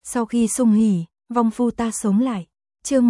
Sau khi sung hỉ, vong phu ta sống lại. Chương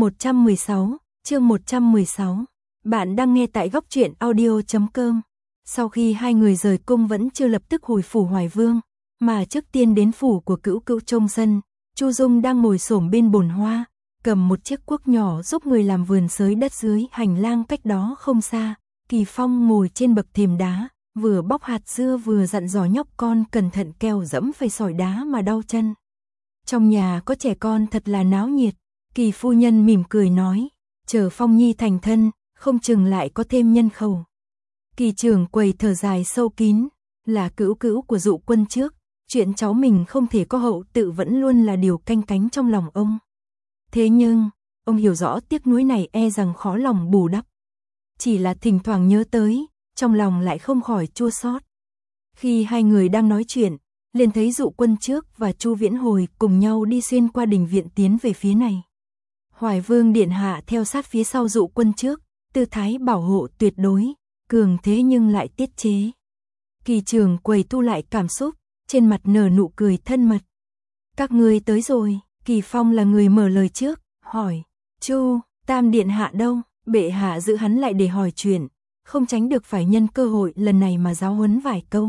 116. Bạn đang nghe tại góc truyện audio.com. Sau khi hai người rời cung vẫn chưa lập tức hồi phủ Hoài Vương, mà trước tiên đến phủ của Cữu Cữu trông sân. Chu Dung đang ngồi xổm bên bồn hoa, cầm một chiếc cuốc nhỏ giúp người làm vườn xới đất dưới hành lang cách đó không xa. Kỳ Phong ngồi trên bậc thềm đá, vừa bóc hạt dưa vừa dặn dò nhóc con cẩn thận kẻo dẫm phải sỏi đá mà đau chân. Trong nhà có trẻ con thật là náo nhiệt. Kỳ phu nhân mỉm cười nói, chờ Phong Nhi thành thân, không chừng lại có thêm nhân khẩu. Kỳ trưởng quầy thở dài sâu kín, là Cữu Cữu của Dụ Quân trước, chuyện cháu mình không thể có hậu tự vẫn luôn là điều canh cánh trong lòng ông. Thế nhưng, ông hiểu rõ tiếc nuối này e rằng khó lòng bù đắp. Chỉ là thỉnh thoảng nhớ tới, trong lòng lại không khỏi chua xót. Khi hai người đang nói chuyện, liền thấy Dụ Quân trước và Chu Viễn Hồi cùng nhau đi xuyên qua đình viện tiến về phía này. Hoài Vương điện hạ theo sát phía sau Dụ Quân trước, tư thái bảo hộ tuyệt đối, cường thế nhưng lại tiết chế. Kỳ trưởng quầy thu lại cảm xúc, trên mặt nở nụ cười thân mật. Các ngươi tới rồi. Kỳ Phong là người mở lời trước, hỏi, Chu, Tam điện hạ đâu? Bệ hạ giữ hắn lại để hỏi chuyện, không tránh được phải nhân cơ hội lần này mà giáo huấn vài câu.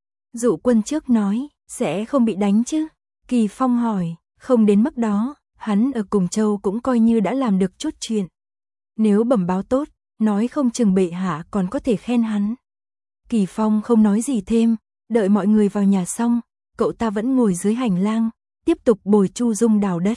Dụ Quân trước nói, sẽ không bị đánh chứ? Kỳ Phong hỏi, không đến mức đó, hắn ở Cùng Châu cũng coi như đã làm được chút chuyện. Nếu bẩm báo tốt, nói không chừng bệ hạ còn có thể khen hắn. Kỳ Phong không nói gì thêm, đợi mọi người vào nhà xong, cậu ta vẫn ngồi dưới hành lang, tiếp tục bồi Chu Dung đào đất.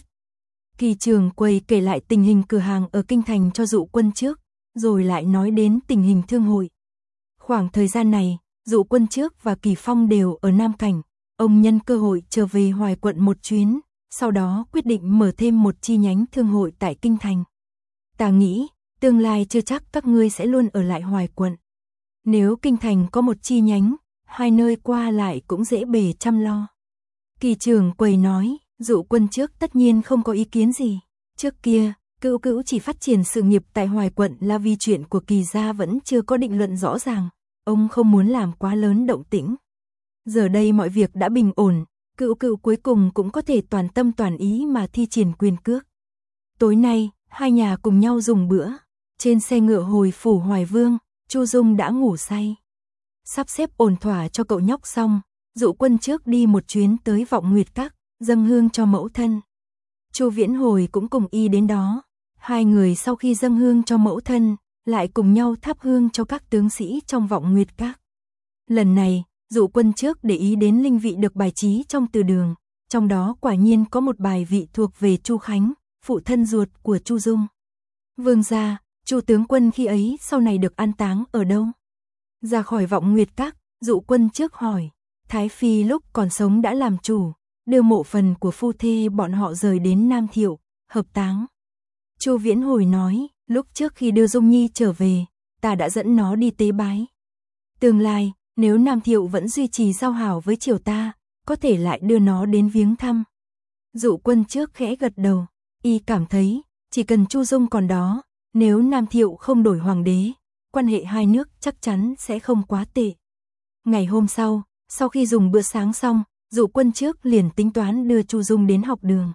Kỳ trưởng quầy kể lại tình hình cửa hàng ở kinh thành cho Dụ Quân trước, rồi lại nói đến tình hình thương hội. Khoảng thời gian này, Dụ Quân trước và Kỳ Phong đều ở Nam Cảnh, ông nhân cơ hội trở về Hoài quận một chuyến, sau đó quyết định mở thêm một chi nhánh thương hội tại kinh thành. Ta nghĩ, tương lai chưa chắc các ngươi sẽ luôn ở lại Hoài quận. Nếu kinh thành có một chi nhánh, hai nơi qua lại cũng dễ bề chăm lo. Kỳ trưởng quầy nói, Dụ Quân trước tất nhiên không có ý kiến gì. Trước kia, Cữu Cữu chỉ phát triển sự nghiệp tại Hoài quận là vì chuyện của Kỳ gia vẫn chưa có định luận rõ ràng. Ông không muốn làm quá lớn động tĩnh. Giờ đây mọi việc đã bình ổn, Cữu Cữu cuối cùng cũng có thể toàn tâm toàn ý mà thi triển quyền cước. Tối nay, hai nhà cùng nhau dùng bữa. Trên xe ngựa hồi phủ Hoài Vương, Chu Dung đã ngủ say. Sắp xếp ổn thỏa cho cậu nhóc xong, Dụ Quân trước đi một chuyến tới Vọng Nguyệt Các, dâng hương cho mẫu thân. Chu Viễn Hồi cũng cùng y đến đó. Hai người sau khi dâng hương cho mẫu thân, lại cùng nhau thắp hương cho các tướng sĩ trong Vọng Nguyệt Các. Lần này, Dụ Quân trước để ý đến linh vị được bài trí trong từ đường, trong đó quả nhiên có một bài vị thuộc về Chu Khánh, phụ thân ruột của Chu Dung. Vương gia, Chu tướng quân khi ấy sau này được an táng ở đâu? Ra khỏi Vọng Nguyệt Các, Dụ Quân trước hỏi. Thái phi lúc còn sống đã làm chủ, đưa mộ phần của phu thê bọn họ rời đến Nam Thiệu, hợp táng. Chu Viễn Hồi nói, lúc trước khi đưa Dung Nhi trở về, ta đã dẫn nó đi tế bái. Tương lai, nếu Nam Thiệu vẫn duy trì giao hảo với triều ta, có thể lại đưa nó đến viếng thăm. Dụ Quân trước khẽ gật đầu, y cảm thấy, chỉ cần Chu Dung còn đó, nếu Nam Thiệu không đổi hoàng đế, quan hệ hai nước chắc chắn sẽ không quá tệ. Ngày hôm sau khi dùng bữa sáng xong, Dụ Quân trước liền tính toán đưa Chu Dung đến học đường.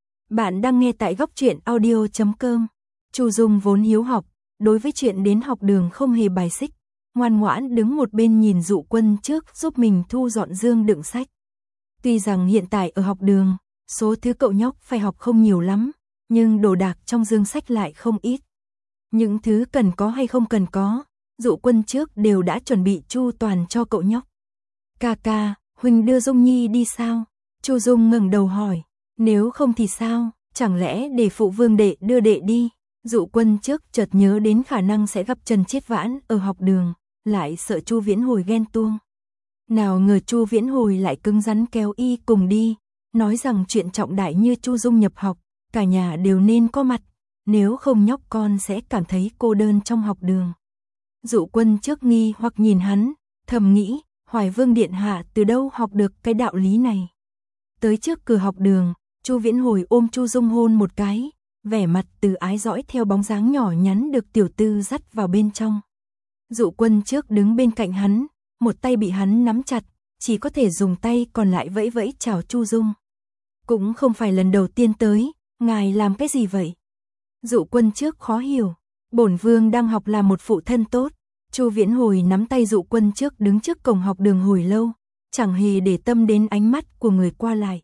Bạn đang nghe tại góc truyện audio.com. Chu Dung vốn hiếu học, đối với chuyện đến học đường không hề bài xích, ngoan ngoãn đứng một bên nhìn Dụ Quân trước giúp mình thu dọn dương đựng sách. Tuy rằng hiện tại ở học đường, số thứ cậu nhóc phải học không nhiều lắm, nhưng đồ đạc trong dương sách lại không ít. Những thứ cần có hay không cần có, Dụ Quân trước đều đã chuẩn bị chu toàn cho cậu nhóc. Ca ca, huynh đưa Dung Nhi đi sao? Chu Dung ngẩng đầu hỏi. Nếu không thì sao, chẳng lẽ để phụ vương đệ đưa đệ đi? Dụ Quân trước chợt nhớ đến khả năng sẽ gặp Trần Chiết Vãn ở học đường, lại sợ Chu Viễn Hồi ghen tuông. Nào ngờ Chu Viễn Hồi lại cứng rắn kéo y cùng đi, nói rằng chuyện trọng đại như Chu Dung nhập học, cả nhà đều nên có mặt, nếu không nhóc con sẽ cảm thấy cô đơn trong học đường. Dụ Quân trước nghi hoặc nhìn hắn, thầm nghĩ, Hoài Vương điện hạ từ đâu học được cái đạo lý này. Tới trước cửa học đường, Chu Viễn Hồi ôm Chu Dung hôn một cái, vẻ mặt từ ái dõi theo bóng dáng nhỏ nhắn được tiểu tư dắt vào bên trong. Dụ Quân trước đứng bên cạnh hắn, một tay bị hắn nắm chặt, chỉ có thể dùng tay còn lại vẫy vẫy chào Chu Dung. Cũng không phải lần đầu tiên tới, ngài làm cái gì vậy? Dụ Quân Trước khó hiểu, bổn vương đang học làm một phụ thân tốt. Chu Viễn Hồi nắm tay Dụ Quân Trước đứng trước cổng học đường hồi lâu, chẳng hề để tâm đến ánh mắt của người qua lại.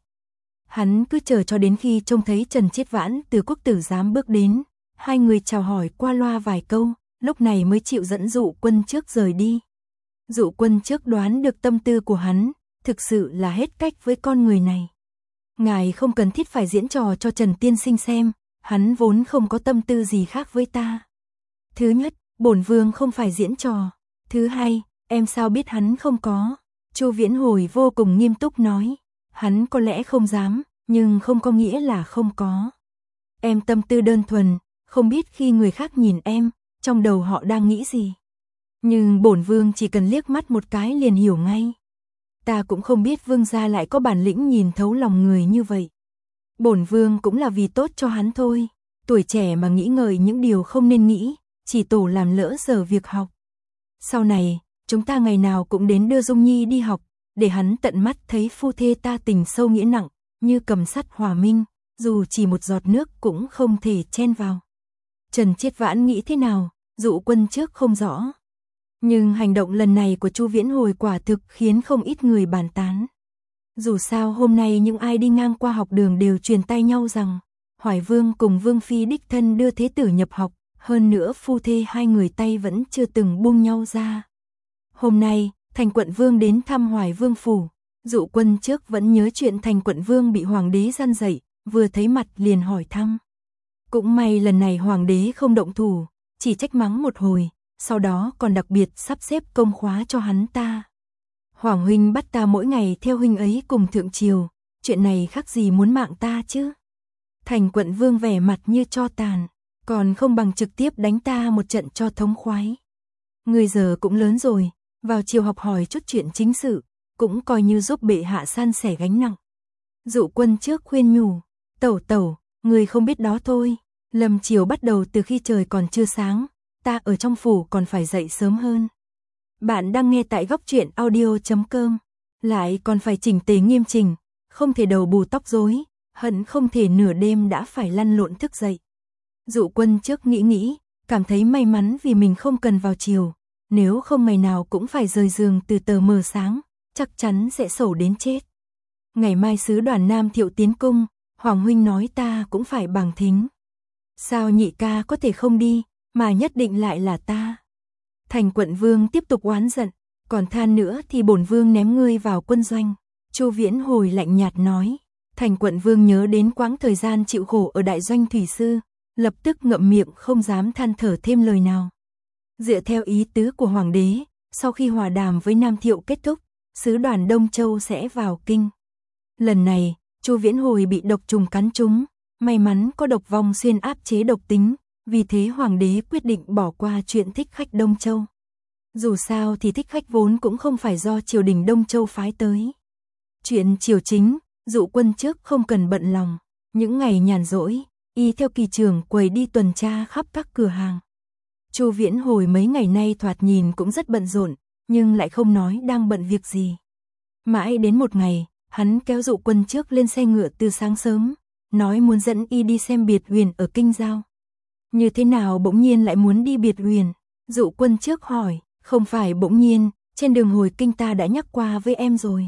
Hắn cứ chờ cho đến khi trông thấy Trần Chiết Vãn từ Quốc tử giám bước đến, hai người chào hỏi qua loa vài câu, lúc này mới chịu dẫn Dụ Quân Trước rời đi. Dụ Quân Trước đoán được tâm tư của hắn, thực sự là hết cách với con người này. Ngài không cần thiết phải diễn trò cho Trần tiên sinh xem, hắn vốn không có tâm tư gì khác với ta. Thứ nhất, bổn vương không phải diễn trò. Thứ hai, em sao biết hắn không có? Chu Viễn Hồi vô cùng nghiêm túc nói, hắn có lẽ không dám, nhưng không có nghĩa là không có. Em tâm tư đơn thuần, không biết khi người khác nhìn em, trong đầu họ đang nghĩ gì. Nhưng bổn vương chỉ cần liếc mắt một cái liền hiểu ngay. Ta cũng không biết vương gia lại có bản lĩnh nhìn thấu lòng người như vậy. Bổn vương cũng là vì tốt cho hắn thôi. Tuổi trẻ mà nghĩ ngợi những điều không nên nghĩ, chỉ tổ làm lỡ giờ việc học. Sau này, chúng ta ngày nào cũng đến đưa Dung Nhi đi học, để hắn tận mắt thấy phu thê ta tình sâu nghĩa nặng, như cầm sắt hòa minh, dù chỉ một giọt nước cũng không thể chen vào. Trần Chiết Vãn nghĩ thế nào, Dụ Quân Trước không rõ. Nhưng hành động lần này của Chu Viễn Hồi quả thực khiến không ít người bàn tán. Dù sao hôm nay những ai đi ngang qua học đường đều truyền tay nhau rằng Hoài Vương cùng Vương Phi đích thân đưa Thế tử nhập học, hơn nữa phu thê hai người tay vẫn chưa từng buông nhau ra. Hôm nay, Thành Quận Vương đến thăm Hoài Vương phủ, Dụ Quân Trước vẫn nhớ chuyện Thành Quận Vương bị Hoàng đế gian dạy, vừa thấy mặt liền hỏi thăm. Cũng may lần này Hoàng đế không động thủ, chỉ trách mắng một hồi, sau đó còn đặc biệt sắp xếp công khóa cho hắn ta. Hoàng huynh bắt ta mỗi ngày theo huynh ấy cùng thượng triều, chuyện này khác gì muốn mạng ta chứ. Thành Quận Vương vẻ mặt như tro tàn, còn không bằng trực tiếp đánh ta một trận cho thống khoái. Người giờ cũng lớn rồi, vào chiều học hỏi chút chuyện chính sự, cũng coi như giúp bệ hạ san sẻ gánh nặng. Dụ Quân Trước khuyên nhủ, tẩu tẩu, người không biết đó thôi, lâm chiều bắt đầu từ khi trời còn chưa sáng, ta ở trong phủ còn phải dậy sớm hơn. Bạn đang nghe tại góc truyện audio.com, lại còn phải chỉnh tề nghiêm chỉnh, không thể đầu bù tóc rối, hận không thể nửa đêm đã phải lăn lộn thức dậy. Dụ Quân Trước nghĩ, cảm thấy may mắn vì mình không cần vào chiều, nếu không ngày nào cũng phải rời giường từ tờ mờ sáng, chắc chắn sẽ sầu đến chết. Ngày mai sứ đoàn Nam Thiệu tiến cung, Hoàng huynh nói ta cũng phải bằng thính. Sao nhị ca có thể không đi, mà nhất định lại là ta? Thành Quận Vương tiếp tục oán giận, còn than nữa thì bổn vương ném ngươi vào quân doanh. Chu Viễn Hồi lạnh nhạt nói. Thành Quận Vương nhớ đến quãng thời gian chịu khổ ở đại doanh thủy sư, lập tức ngậm miệng không dám than thở thêm lời nào. Dựa theo ý tứ của Hoàng đế, sau khi hòa đàm với Nam Thiệu kết thúc, sứ đoàn Đông Châu sẽ vào kinh. Lần này, Chu Viễn Hồi bị độc trùng cắn trúng, may mắn có độc vong xuyên áp chế độc tính, vì thế Hoàng đế quyết định bỏ qua chuyện thích khách Đông Châu. Dù sao thì thích khách vốn cũng không phải do triều đình Đông Châu phái tới. Chuyện triều chính, Dụ Quân Trước không cần bận lòng. Những ngày nhàn rỗi, y theo kỳ trưởng quầy đi tuần tra khắp các cửa hàng. Chu Viễn Hồi mấy ngày nay thoạt nhìn cũng rất bận rộn, nhưng lại không nói đang bận việc gì. Mãi đến một ngày, hắn kéo Dụ Quân Trước lên xe ngựa từ sáng sớm, nói muốn dẫn y đi xem Biệt Huyền ở Kinh Giao. Như thế nào bỗng nhiên lại muốn đi Biệt Huyền? Dụ Quân Trước hỏi, không phải bỗng nhiên, trên đường hồi kinh ta đã nhắc qua với em rồi.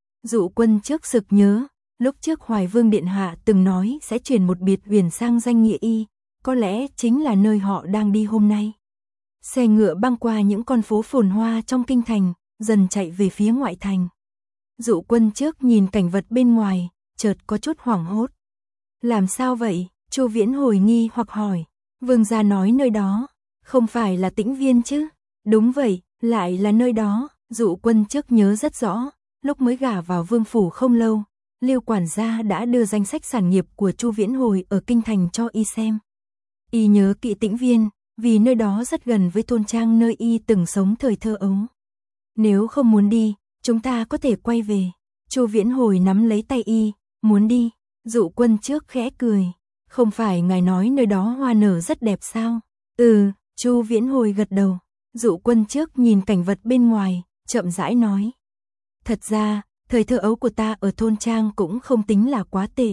Dụ Quân Trước sực nhớ, lúc trước Hoài Vương Điện Hạ từng nói sẽ chuyển một Biệt Huyền sang danh nghĩa y, có lẽ chính là nơi họ đang đi hôm nay. Xe ngựa băng qua những con phố phồn hoa trong kinh thành, dần chạy về phía ngoại thành. Dụ Quân Trước nhìn cảnh vật bên ngoài, chợt có chút hoảng hốt. Làm sao vậy? Chu Viễn Hồi nghi hoặc hỏi. Vương gia nói nơi đó, không phải là Tĩnh Viên chứ? Đúng vậy, lại là nơi đó. Dụ Quân Trước nhớ rất rõ, lúc mới gả vào vương phủ không lâu, Lưu quản gia đã đưa danh sách sản nghiệp của Chu Viễn Hồi ở kinh thành cho y xem. Y nhớ kỹ Tĩnh Viên, vì nơi đó rất gần với thôn trang nơi y từng sống thời thơ ấu. Nếu không muốn đi, chúng ta có thể quay về. Chu Viễn Hồi nắm lấy tay y, muốn đi. Dụ Quân Trước khẽ cười, không phải ngài nói nơi đó hoa nở rất đẹp sao? Ừ, Chu Viễn Hồi gật đầu. Dụ Quân Trước nhìn cảnh vật bên ngoài, chậm rãi nói. Thật ra, Thời thơ ấu của ta ở thôn trang cũng không tính là quá tệ.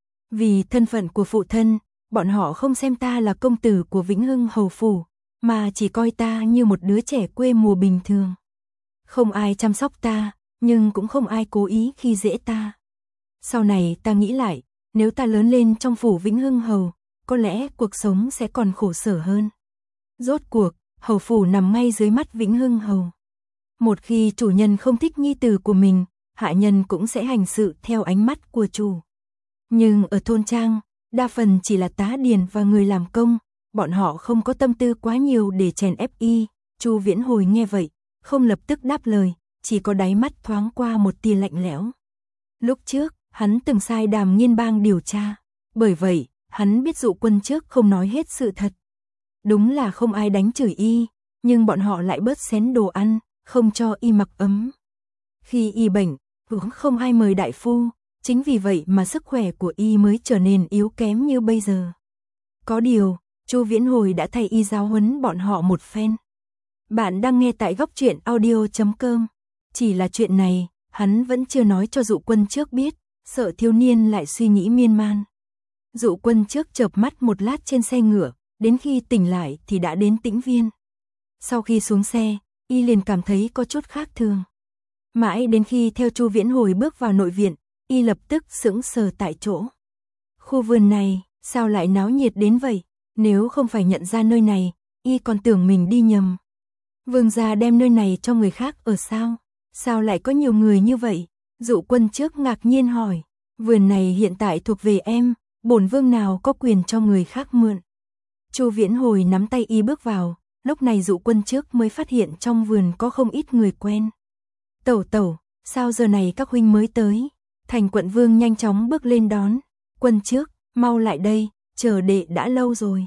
Vì thân phận của phụ thân, bọn họ không xem ta là công tử của Vĩnh Hưng hầu phủ, mà chỉ coi ta như một đứa trẻ quê mùa bình thường. Không ai chăm sóc ta, nhưng cũng không ai cố ý khi dễ ta. Sau này ta nghĩ lại, nếu ta lớn lên trong phủ Vĩnh Hưng hầu, có lẽ cuộc sống sẽ còn khổ sở hơn. Rốt cuộc, hầu phủ nằm ngay dưới mắt Vĩnh Hưng hầu. Một khi chủ nhân không thích nhi tử của mình, hạ nhân cũng sẽ hành sự theo ánh mắt của chủ. Nhưng ở thôn trang, đa phần chỉ là tá điền và người làm công, bọn họ không có tâm tư quá nhiều để chèn ép y. Chu Viễn Hồi nghe vậy, không lập tức đáp lời, chỉ có đáy mắt thoáng qua một tia lạnh lẽo. Lúc trước, hắn từng sai Đàm Nghiên Bang điều tra, bởi vậy, hắn biết Dụ Quân trước không nói hết sự thật. Đúng là không ai đánh chửi y, nhưng bọn họ lại bớt xén đồ ăn, không cho y mặc ấm. Khi y bệnh, cũng không ai mời đại phu, chính vì vậy mà sức khỏe của y mới trở nên yếu kém như bây giờ. Có điều, Chu Viễn Hồi đã thay y giáo huấn bọn họ một phen. Bạn đang nghe tại Góc Truyện Audio.com. Chỉ là chuyện này, hắn vẫn chưa nói cho Dụ Quân trước biết, sợ thiếu niên lại suy nghĩ miên man. Dụ Quân trước chợp mắt một lát trên xe ngựa, đến khi tỉnh lại thì đã đến Tĩnh Viên. Sau khi xuống xe, y liền cảm thấy có chút khác thường. Mãi đến khi theo Chu Viễn Hồi bước vào nội viện, y lập tức sững sờ tại chỗ. Khu vườn này, sao lại náo nhiệt đến vậy? Nếu không phải nhận ra nơi này, y còn tưởng mình đi nhầm. Vương gia đem nơi này cho người khác ở sao? Sao lại có nhiều người như vậy? Dụ Quân trước ngạc nhiên hỏi. Vườn này hiện tại thuộc về em, bổn vương nào có quyền cho người khác mượn. Chu Viễn Hồi nắm tay y bước vào, lúc này Dụ Quân trước mới phát hiện trong vườn có không ít người quen. Tẩu tẩu, sao giờ này các huynh mới tới? Thành Quận Vương nhanh chóng bước lên đón. Quân trước, mau lại đây, chờ đệ đã lâu rồi.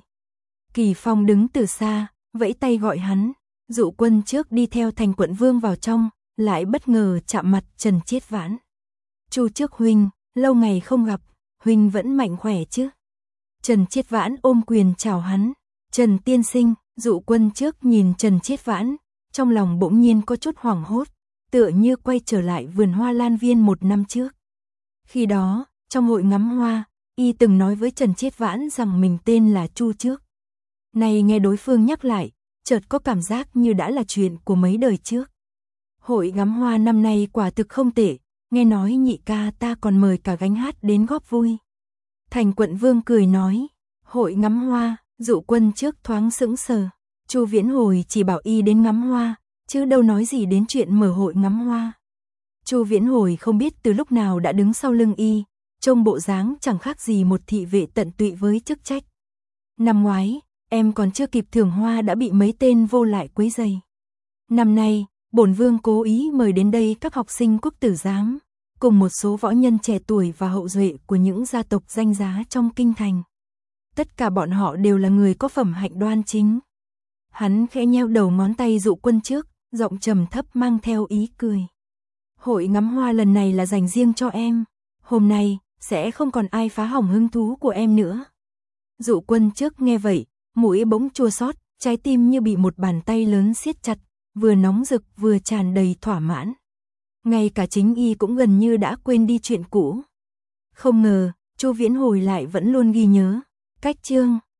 Kỳ Phong đứng từ xa, vẫy tay gọi hắn. Dụ Quân trước đi theo Thành Quận Vương vào trong, lại bất ngờ chạm mặt Trần Chiết Vãn. Chu trước huynh, lâu ngày không gặp, huynh vẫn mạnh khỏe chứ? Trần Chiết Vãn ôm quyền chào hắn. Trần tiên sinh. Dụ Quân trước nhìn Trần Chiết Vãn, trong lòng bỗng nhiên có chút hoảng hốt, tựa như quay trở lại vườn hoa Lan Viên một năm trước. Khi đó, trong hội ngắm hoa, y từng nói với Trần Chiết Vãn rằng mình tên là Chu trước. Này nghe đối phương nhắc lại, chợt có cảm giác như đã là chuyện của mấy đời trước. Hội ngắm hoa năm nay quả thực không tệ, nghe nói nhị ca ta còn mời cả gánh hát đến góp vui. Thành Quận Vương cười nói, hội ngắm hoa. Dụ Quân trước thoáng sững sờ. Chu Viễn Hồi chỉ bảo y đến ngắm hoa, chứ đâu nói gì đến chuyện mở hội ngắm hoa. Chu Viễn Hồi không biết từ lúc nào đã đứng sau lưng y, trông bộ dáng chẳng khác gì một thị vệ tận tụy với chức trách. Năm ngoái, em còn chưa kịp thưởng hoa đã bị mấy tên vô lại quấy rầy. Năm nay, bổn vương cố ý mời đến đây các học sinh quốc tử giám, cùng một số võ nhân trẻ tuổi và hậu duệ của những gia tộc danh giá trong kinh thành. Tất cả bọn họ đều là người có phẩm hạnh đoan chính. Hắn khẽ nheo đầu ngón tay Dụ Quân trước, giọng trầm thấp mang theo ý cười. Hội ngắm hoa lần này là dành riêng cho em. Hôm nay, sẽ không còn ai phá hỏng hứng thú của em nữa. Dụ Quân trước nghe vậy, mũi bỗng chua xót, trái tim như bị một bàn tay lớn siết chặt, vừa nóng rực vừa tràn đầy thỏa mãn. Ngay cả chính y cũng gần như đã quên đi chuyện cũ. Không ngờ, Chu Viễn Hồi lại vẫn luôn ghi nhớ. Cách chương